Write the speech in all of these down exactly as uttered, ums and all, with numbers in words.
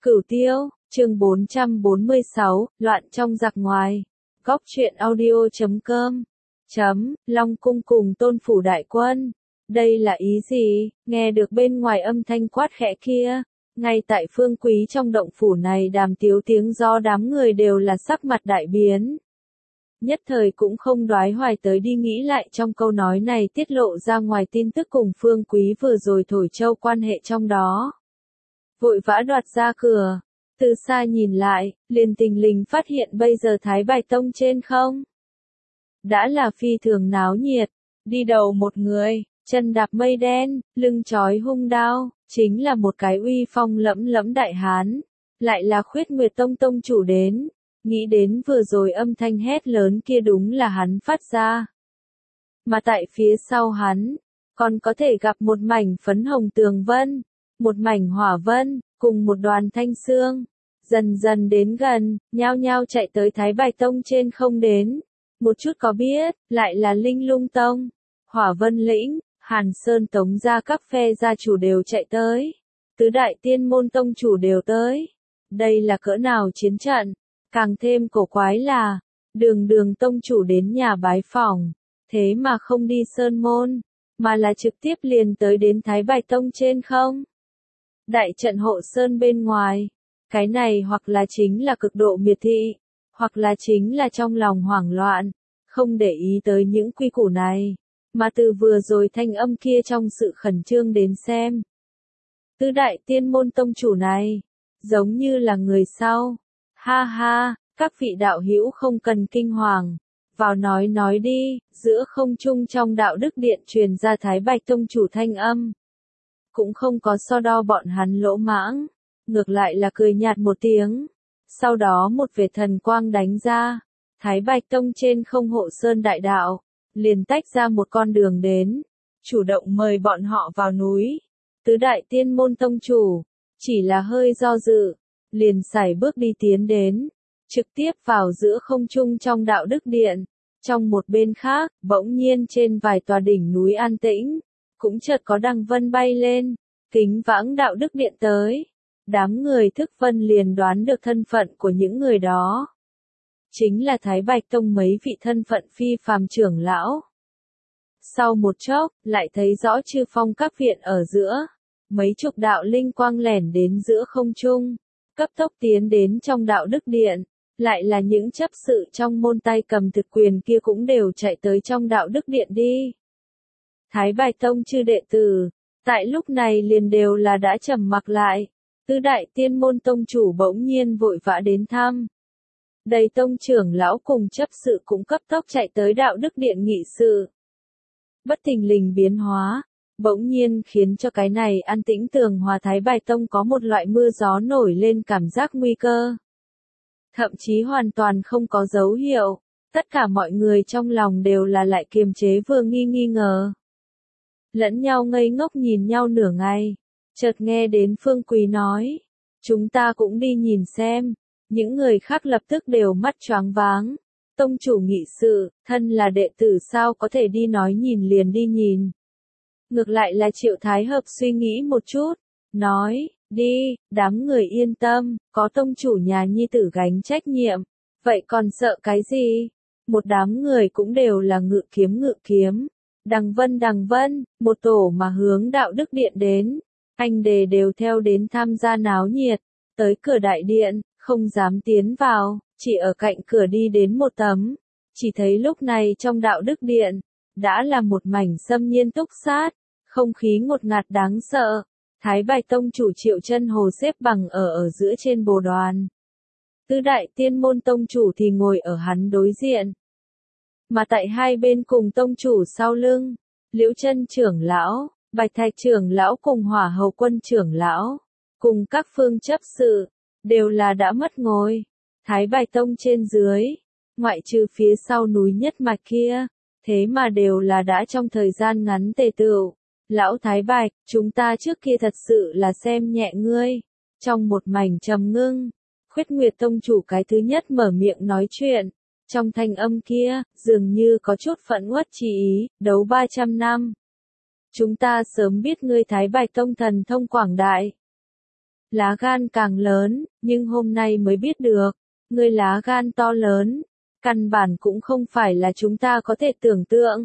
Cửu Tiêu, chương bốn trăm bốn mươi sáu, loạn trong giặc ngoài. Góc truyện audio chấm com. Chấm, Long cung cùng Tôn phủ đại quân. Đây là ý gì? Nghe được bên ngoài âm thanh quát khẽ kia. Ngay tại Phương Quý trong động phủ này đàm tiếu tiếng do đám người đều là sắc mặt đại biến. Nhất thời cũng không đoái hoài tới đi nghĩ lại trong câu nói này tiết lộ ra ngoài tin tức cùng Phương Quý vừa rồi thổi châu quan hệ trong đó. Vội vã đoạt ra cửa, từ xa nhìn lại, liền tình lình phát hiện bây giờ Thái Bạch Tông trên không. Đã là phi thường náo nhiệt, đi đầu một người, chân đạp mây đen, lưng trói hung đao, chính là một cái uy phong lẫm lẫm đại hán, lại là Khuyết Nguyệt Tông tông chủ đến, nghĩ đến vừa rồi âm thanh hét lớn kia đúng là hắn phát ra. Mà tại phía sau hắn, còn có thể gặp một mảnh phấn hồng tường vân, một mảnh hỏa vân, cùng một đoàn thanh xương, dần dần đến gần, nhao nhao chạy tới Thái Bạch Tông trên không đến. Một chút có biết, lại là Linh Lung Tông, Hỏa Vân Lĩnh, Hàn Sơn Tống gia các phe gia chủ đều chạy tới, tứ đại tiên môn tông chủ đều tới. Đây là cỡ nào chiến trận, càng thêm cổ quái là, đường đường tông chủ đến nhà bái phỏng, thế mà không đi Sơn Môn, mà là trực tiếp liền tới đến Thái Bạch Tông trên không. Đại trận hộ Sơn bên ngoài, cái này hoặc là chính là cực độ miệt thị, hoặc là chính là trong lòng hoảng loạn, không để ý tới những quy củ này, mà từ vừa rồi thanh âm kia trong sự khẩn trương đến xem. Tứ đại tiên môn tông chủ này, giống như là người sau. Ha ha, các vị đạo hữu không cần kinh hoàng, vào nói nói đi, giữa không trung trong đạo đức điện truyền ra Thái Bạch tông chủ thanh âm. Cũng không có so đo bọn hắn lỗ mãng, ngược lại là cười nhạt một tiếng. Sau đó một vệt thần quang đánh ra, Thái Bạch Tông trên không hộ sơn đại đạo, liền tách ra một con đường đến, chủ động mời bọn họ vào núi. Tứ đại tiên môn tông chủ, chỉ là hơi do dự, liền sải bước đi tiến đến, trực tiếp vào giữa không trung trong đạo đức điện. Trong một bên khác, bỗng nhiên trên vài tòa đỉnh núi an tĩnh, cũng chợt có đằng vân bay lên, kính vãng đạo đức điện tới. Đám người thức vân liền đoán được thân phận của những người đó. Chính là Thái Bạch Tông mấy vị thân phận phi phàm trưởng lão. Sau một chốc, lại thấy rõ chư phong các viện ở giữa. Mấy chục đạo linh quang lẻn đến giữa không trung, cấp tốc tiến đến trong đạo đức điện. Lại là những chấp sự trong môn tay cầm thực quyền kia cũng đều chạy tới trong đạo đức điện đi. Thái Bạch Tông chư đệ tử, tại lúc này liền đều là đã trầm mặc lại. Tứ đại tiên môn tông chủ bỗng nhiên vội vã đến thăm. Đầy tông trưởng lão cùng chấp sự cũng cấp tốc chạy tới đạo đức điện nghị sự. Bất thình lình biến hóa, bỗng nhiên khiến cho cái này an tĩnh tường hòa Thái Bạch Tông có một loại mưa gió nổi lên cảm giác nguy cơ. Thậm chí hoàn toàn không có dấu hiệu, tất cả mọi người trong lòng đều là lại kiềm chế vừa nghi nghi ngờ. Lẫn nhau ngây ngốc nhìn nhau nửa ngày. Chợt nghe đến Phương Quý nói, chúng ta cũng đi nhìn xem. Những người khác lập tức đều mắt choáng váng. Tông chủ nghị sự, thân là đệ tử sao có thể đi nói nhìn liền đi nhìn. Ngược lại là Triệu Thái Hợp suy nghĩ một chút, nói, đi, đám người yên tâm, có tông chủ nhà nhi tử gánh trách nhiệm, vậy còn sợ cái gì? Một đám người cũng đều là ngự kiếm ngự kiếm, đằng vân đằng vân, một tổ mà hướng đạo đức điện đến. Anh đề đều theo đến tham gia náo nhiệt, tới cửa đại điện, không dám tiến vào, chỉ ở cạnh cửa đi đến một tấm. Chỉ thấy lúc này trong đạo đức điện, đã là một mảnh xâm nhiên túc sát, không khí ngột ngạt đáng sợ. Thái Bạch Tông chủ Triệu Chân Hồ xếp bằng ở ở giữa trên bồ đoàn. Tứ đại tiên môn tông chủ thì ngồi ở hắn đối diện. Mà tại hai bên cùng tông chủ sau lưng, Liễu Chân trưởng lão, Bạch Thạch trưởng lão cùng Hỏa Hầu Quân trưởng lão, cùng các phương chấp sự, đều là đã mất ngồi. Thái Bạch Tông trên dưới, ngoại trừ phía sau núi nhất mạch kia, thế mà đều là đã trong thời gian ngắn tề tựu. Lão Thái Bạch, chúng ta trước kia thật sự là xem nhẹ ngươi. Trong một mảnh trầm ngưng, Khuyết Nguyệt Tông chủ cái thứ nhất mở miệng nói chuyện. Trong thanh âm kia, dường như có chút phẫn uất chi ý, đấu ba trăm năm. Chúng ta sớm biết ngươi Thái Bạch Tông thần thông quảng đại. lá gan càng lớn, nhưng hôm nay mới biết được, ngươi lá gan to lớn, căn bản cũng không phải là chúng ta có thể tưởng tượng.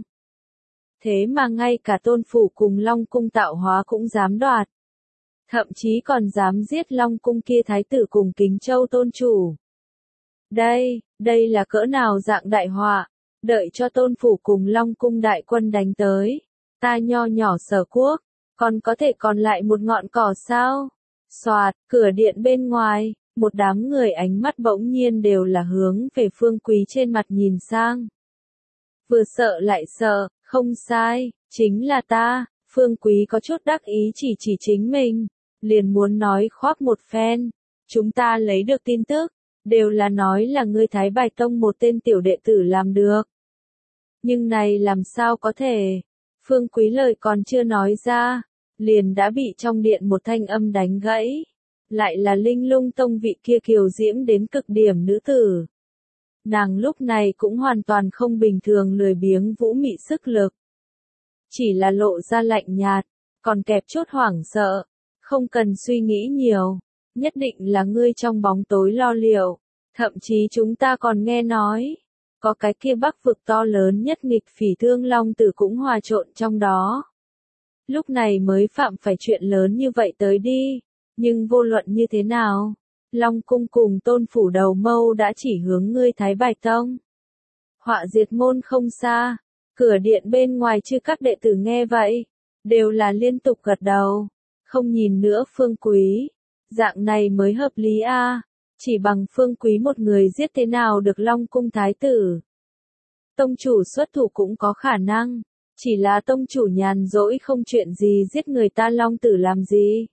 Thế mà ngay cả Tôn Phủ cùng Long Cung tạo hóa cũng dám đoạt. Thậm chí còn dám giết Long Cung kia thái tử cùng Kính Châu tôn chủ. Đây, đây là cỡ nào dạng đại họa, đợi cho Tôn Phủ cùng Long Cung đại quân đánh tới. Ta nho nhỏ Sở Quốc, còn có thể còn lại một ngọn cỏ sao? Soạt, cửa điện bên ngoài, một đám người ánh mắt bỗng nhiên đều là hướng về Phương Quý trên mặt nhìn sang. Vừa sợ lại sợ, không sai, chính là ta. Phương Quý có chút đắc ý chỉ chỉ chính mình, liền muốn nói khoác một phen. Chúng ta lấy được tin tức, đều là nói là ngươi Thái Bạch Tông một tên tiểu đệ tử làm được. Nhưng này làm sao có thể? Phương Quý lời còn chưa nói ra, liền đã bị trong điện một thanh âm đánh gãy. Lại là Linh Lung Tông vị kia kiều diễm đến cực điểm nữ tử. Nàng lúc này cũng hoàn toàn không bình thường lười biếng vũ mị sức lực. Chỉ là lộ ra lạnh nhạt, còn kẹp chút hoảng sợ. Không cần suy nghĩ nhiều, nhất định là ngươi trong bóng tối lo liệu. Thậm chí chúng ta còn nghe nói, có cái kia Bắc vực to lớn nhất nghịch phỉ Thương Long Tử cũng hòa trộn trong đó. Lúc này mới phạm phải chuyện lớn như vậy tới đi, nhưng vô luận như thế nào, Long Cung cùng Tôn Phủ đầu mâu đã chỉ hướng ngươi Thái Bạch Tông. Họa diệt môn không xa, cửa điện bên ngoài chư các đệ tử nghe vậy, đều là liên tục gật đầu, không nhìn nữa Phương Quý, dạng này mới hợp lý a. À. Chỉ bằng Phương Quý một người giết thế nào được Long Cung thái tử. Tông chủ xuất thủ cũng có khả năng, chỉ là tông chủ nhàn rỗi không chuyện gì giết người ta Long Tử làm gì.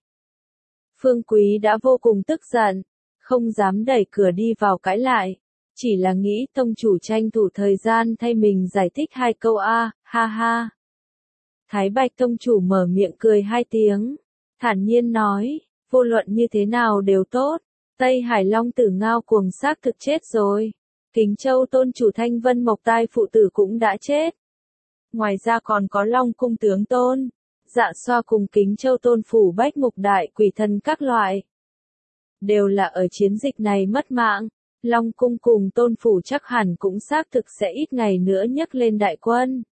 Phương Quý đã vô cùng tức giận, không dám đẩy cửa đi vào cãi lại, chỉ là nghĩ tông chủ tranh thủ thời gian thay mình giải thích hai câu a, ha ha. Thái Bạch tông chủ mở miệng cười hai tiếng, thản nhiên nói, vô luận như thế nào đều tốt. Tây Hải Long Tử ngao cuồng xác thực chết rồi. Kính Châu tôn chủ Thanh Vân Mộc Tai phụ tử cũng đã chết. Ngoài ra còn có Long Cung tướng tôn, Dạ Xoa cùng Kính Châu tôn phủ Bách Mục đại quỷ thần các loại. Đều là ở chiến dịch này mất mạng. Long Cung cùng tôn phủ chắc hẳn cũng xác thực sẽ ít ngày nữa nhấc lên đại quân.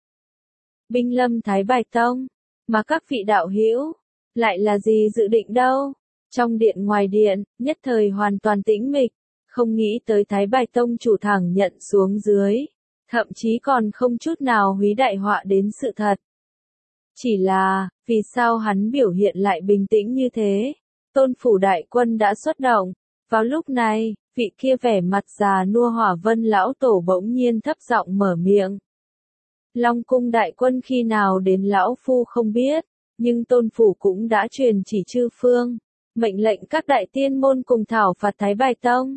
Binh lâm Thái Bạch Tông, mà các vị đạo hữu lại là gì dự định đâu? Trong điện ngoài điện, nhất thời hoàn toàn tĩnh mịch, không nghĩ tới Thái Bạch Tông chủ thẳng nhận xuống dưới, thậm chí còn không chút nào húy đại họa đến sự thật. Chỉ là, vì sao hắn biểu hiện lại bình tĩnh như thế? Tôn phủ đại quân đã xuất động, vào lúc này, vị kia vẻ mặt già nua Hỏa Vân lão tổ bỗng nhiên thấp giọng mở miệng. Long Cung đại quân khi nào đến lão phu không biết, nhưng tôn phủ cũng đã truyền chỉ chư phương. Mệnh lệnh các đại tiên môn cùng thảo phạt Thái Bạch Tông.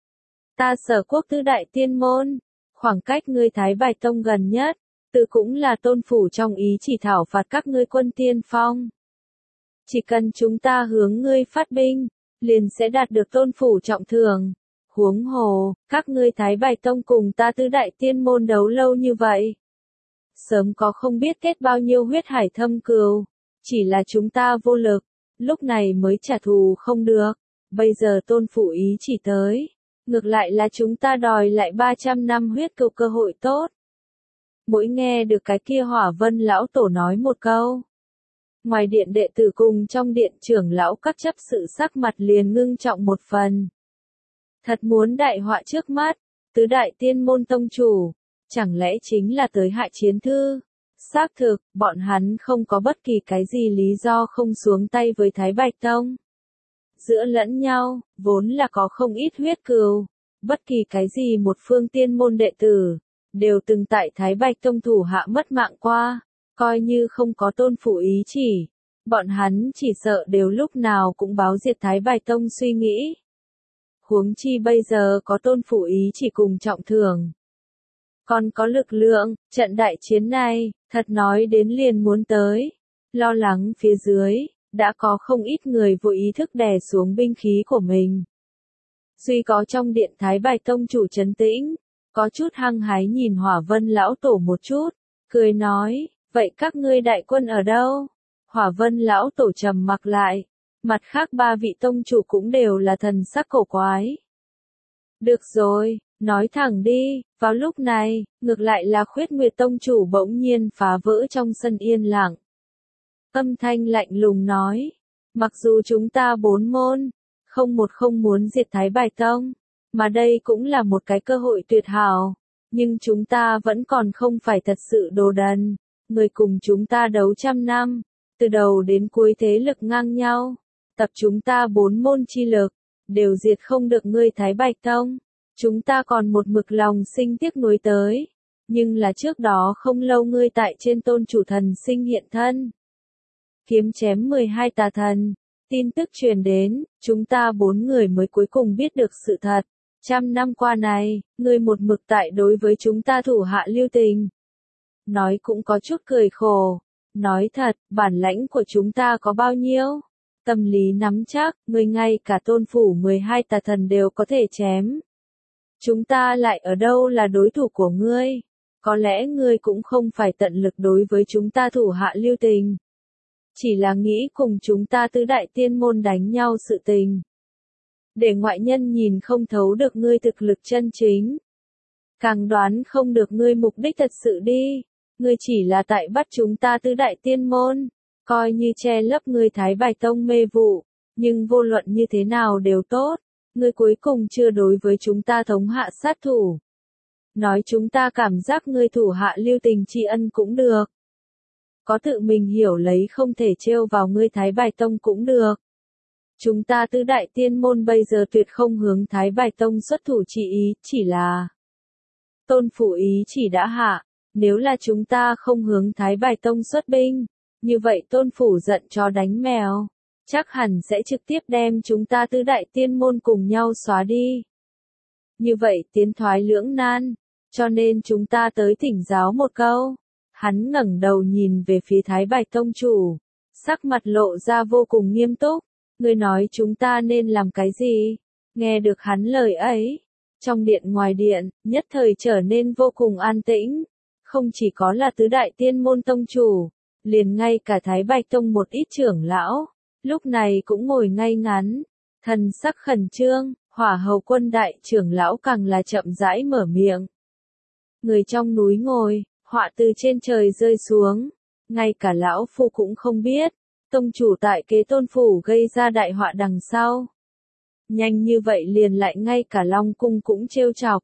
Ta Sở Quốc tứ đại tiên môn, khoảng cách ngươi Thái Bạch Tông gần nhất, tự cũng là tôn phủ trong ý chỉ thảo phạt các ngươi quân tiên phong. Chỉ cần chúng ta hướng ngươi phát binh, liền sẽ đạt được tôn phủ trọng thưởng. Huống hồ, các ngươi Thái Bạch Tông cùng ta tứ đại tiên môn đấu lâu như vậy. Sớm có không biết kết bao nhiêu huyết hải thâm cừu, chỉ là chúng ta vô lực. Lúc này mới trả thù không được, bây giờ tôn phủ ý chỉ tới, ngược lại là chúng ta đòi lại ba trăm năm huyết cừu cơ hội tốt. Mỗi nghe được cái kia Hỏa Vân lão tổ nói một câu. Ngoài điện đệ tử cùng trong điện trưởng lão các chấp sự sắc mặt liền ngưng trọng một phần. Thật muốn đại họa trước mắt, tứ đại tiên môn tông chủ, chẳng lẽ chính là tới hại chiến thư? Xác thực, bọn hắn không có bất kỳ cái gì lý do không xuống tay với Thái Bạch Tông. Giữa lẫn nhau, vốn là có không ít huyết cừu, bất kỳ cái gì một phương tiên môn đệ tử, đều từng tại Thái Bạch Tông thủ hạ mất mạng qua, coi như không có tôn phủ ý chỉ. Bọn hắn chỉ sợ đều lúc nào cũng báo diệt Thái Bạch Tông suy nghĩ. Huống chi bây giờ có tôn phủ ý chỉ cùng trọng thưởng. Còn có lực lượng, trận đại chiến này, thật nói đến liền muốn tới. Lo lắng phía dưới, đã có không ít người vô ý thức đè xuống binh khí của mình. Duy có trong điện Thái Bạch Tông chủ trấn tĩnh, có chút hăng hái nhìn Hỏa Vân lão tổ một chút, cười nói, vậy các ngươi đại quân ở đâu? Hỏa Vân lão tổ trầm mặc lại, Mặt khác ba vị tông chủ cũng đều là thần sắc cổ quái. Được rồi, nói thẳng đi, vào lúc này, ngược lại là Khuyết Nguyệt tông chủ bỗng nhiên phá vỡ trong sân yên lặng. Âm thanh lạnh lùng nói, mặc dù chúng ta bốn môn, không một không muốn diệt Thái Bài Tông, mà đây cũng là một cái cơ hội tuyệt hảo, nhưng chúng ta vẫn còn không phải thật sự đồ đần, người cùng chúng ta đấu trăm năm, từ đầu đến cuối thế lực ngang nhau, tập chúng ta bốn môn chi lực, đều diệt không được ngươi Thái Bạch Tông. Chúng ta còn một mực lòng sinh tiếc nuối tới, nhưng là trước đó không lâu ngươi tại trên tôn chủ thần sinh hiện thân. Kiếm chém mười hai tà thần, tin tức truyền đến, chúng ta bốn người mới cuối cùng biết được sự thật. Trăm năm qua này, ngươi một mực tại đối với chúng ta thủ hạ lưu tình. Nói cũng có chút cười khổ, nói thật, bản lãnh của chúng ta có bao nhiêu? Tâm lý nắm chắc, ngươi ngay cả tôn phủ mười hai tà thần đều có thể chém. Chúng ta lại ở đâu là đối thủ của ngươi? Có lẽ ngươi cũng không phải tận lực đối với chúng ta thủ hạ lưu tình. Chỉ là nghĩ cùng chúng ta tứ đại tiên môn đánh nhau sự tình. Để ngoại nhân nhìn không thấu được ngươi thực lực chân chính. Càng đoán không được ngươi mục đích thật sự đi. Ngươi chỉ là tại bắt chúng ta tứ đại tiên môn. Coi như che lấp ngươi Thái Bài Tông mê vụ. Nhưng vô luận như thế nào đều tốt. Ngươi cuối cùng chưa đối với chúng ta thống hạ sát thủ. Nói chúng ta cảm giác ngươi thủ hạ lưu tình tri ân cũng được. Có tự mình hiểu lấy không thể trêu vào ngươi Thái Bài Tông cũng được. Chúng ta tứ đại tiên môn bây giờ tuyệt không hướng Thái Bài Tông xuất thủ chỉ ý, chỉ là tôn phủ ý chỉ đã hạ. Nếu là chúng ta không hướng Thái Bài Tông xuất binh, như vậy tôn phủ giận chó đánh mèo. Chắc hẳn sẽ trực tiếp đem chúng ta tứ đại tiên môn cùng nhau xóa đi. Như vậy tiến thoái lưỡng nan, cho nên chúng ta tới thỉnh giáo một câu. Hắn ngẩng đầu nhìn về phía Thái Bạch Tông chủ, sắc mặt lộ ra vô cùng nghiêm túc. Ngươi nói chúng ta nên làm cái gì? Nghe được hắn lời ấy, trong điện ngoài điện, nhất thời trở nên vô cùng an tĩnh. Không chỉ có là tứ đại tiên môn tông chủ, liền ngay cả Thái Bạch Tông một ít trưởng lão. Lúc này cũng ngồi ngay ngắn, thần sắc khẩn trương, Hỏa Hầu Quân đại trưởng lão càng là chậm rãi mở miệng. Người trong núi ngồi, họa từ trên trời rơi xuống, ngay cả lão phu cũng không biết, tông chủ tại kế tôn phủ gây ra đại họa đằng sau. Nhanh như vậy liền lại ngay cả Long Cung cũng trêu chọc.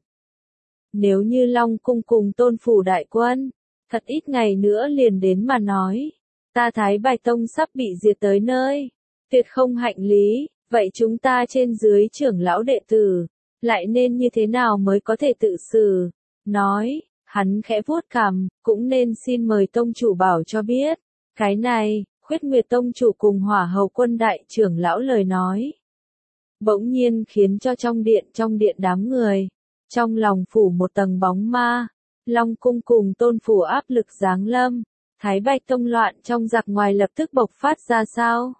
Nếu như Long Cung cùng tôn phủ đại quân, thật ít ngày nữa liền đến mà nói. Ta Thái Bạch Tông sắp bị diệt tới nơi, tuyệt không hạnh lý, vậy chúng ta trên dưới trưởng lão đệ tử, lại nên như thế nào mới có thể tự xử? Nói, hắn khẽ vuốt cằm, cũng nên xin mời tông chủ bảo cho biết. Cái này, Khuyết Nguyệt tông chủ cùng Hỏa Hầu Quân đại trưởng lão lời nói. Bỗng nhiên khiến cho trong điện trong điện đám người, trong lòng phủ một tầng bóng ma, Long Cung cùng tôn phủ áp lực giáng lâm. Thái Bạch Tông loạn trong giặc ngoài lập tức bộc phát ra sao?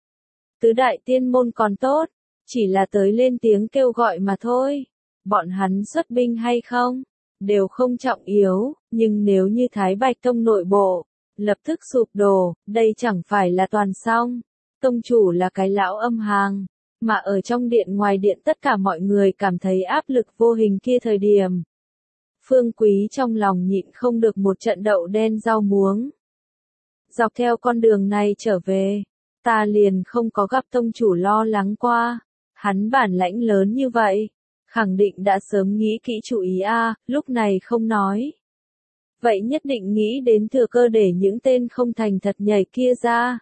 Tứ đại tiên môn còn tốt, chỉ là tới lên tiếng kêu gọi mà thôi. Bọn hắn xuất binh hay không, đều không trọng yếu, nhưng nếu như Thái Bạch Tông nội bộ, lập tức sụp đổ, đây chẳng phải là toàn xong. Tông chủ là cái lão âm hàng, mà ở trong điện ngoài điện tất cả mọi người cảm thấy áp lực vô hình kia thời điểm. Phương Quý trong lòng nhịn không được một trận đậu đen rau muống. Dọc theo con đường này trở về, ta liền không có gặp tông chủ lo lắng qua. Hắn bản lãnh lớn như vậy, khẳng định đã sớm nghĩ kỹ chủ ý a, lúc này không nói. Vậy nhất định nghĩ đến thừa cơ để những tên không thành thật nhảy kia ra.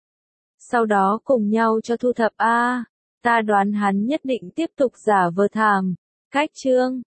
Sau đó cùng nhau cho thu thập a, ta đoán hắn nhất định tiếp tục giả vờ thàm, cách trương,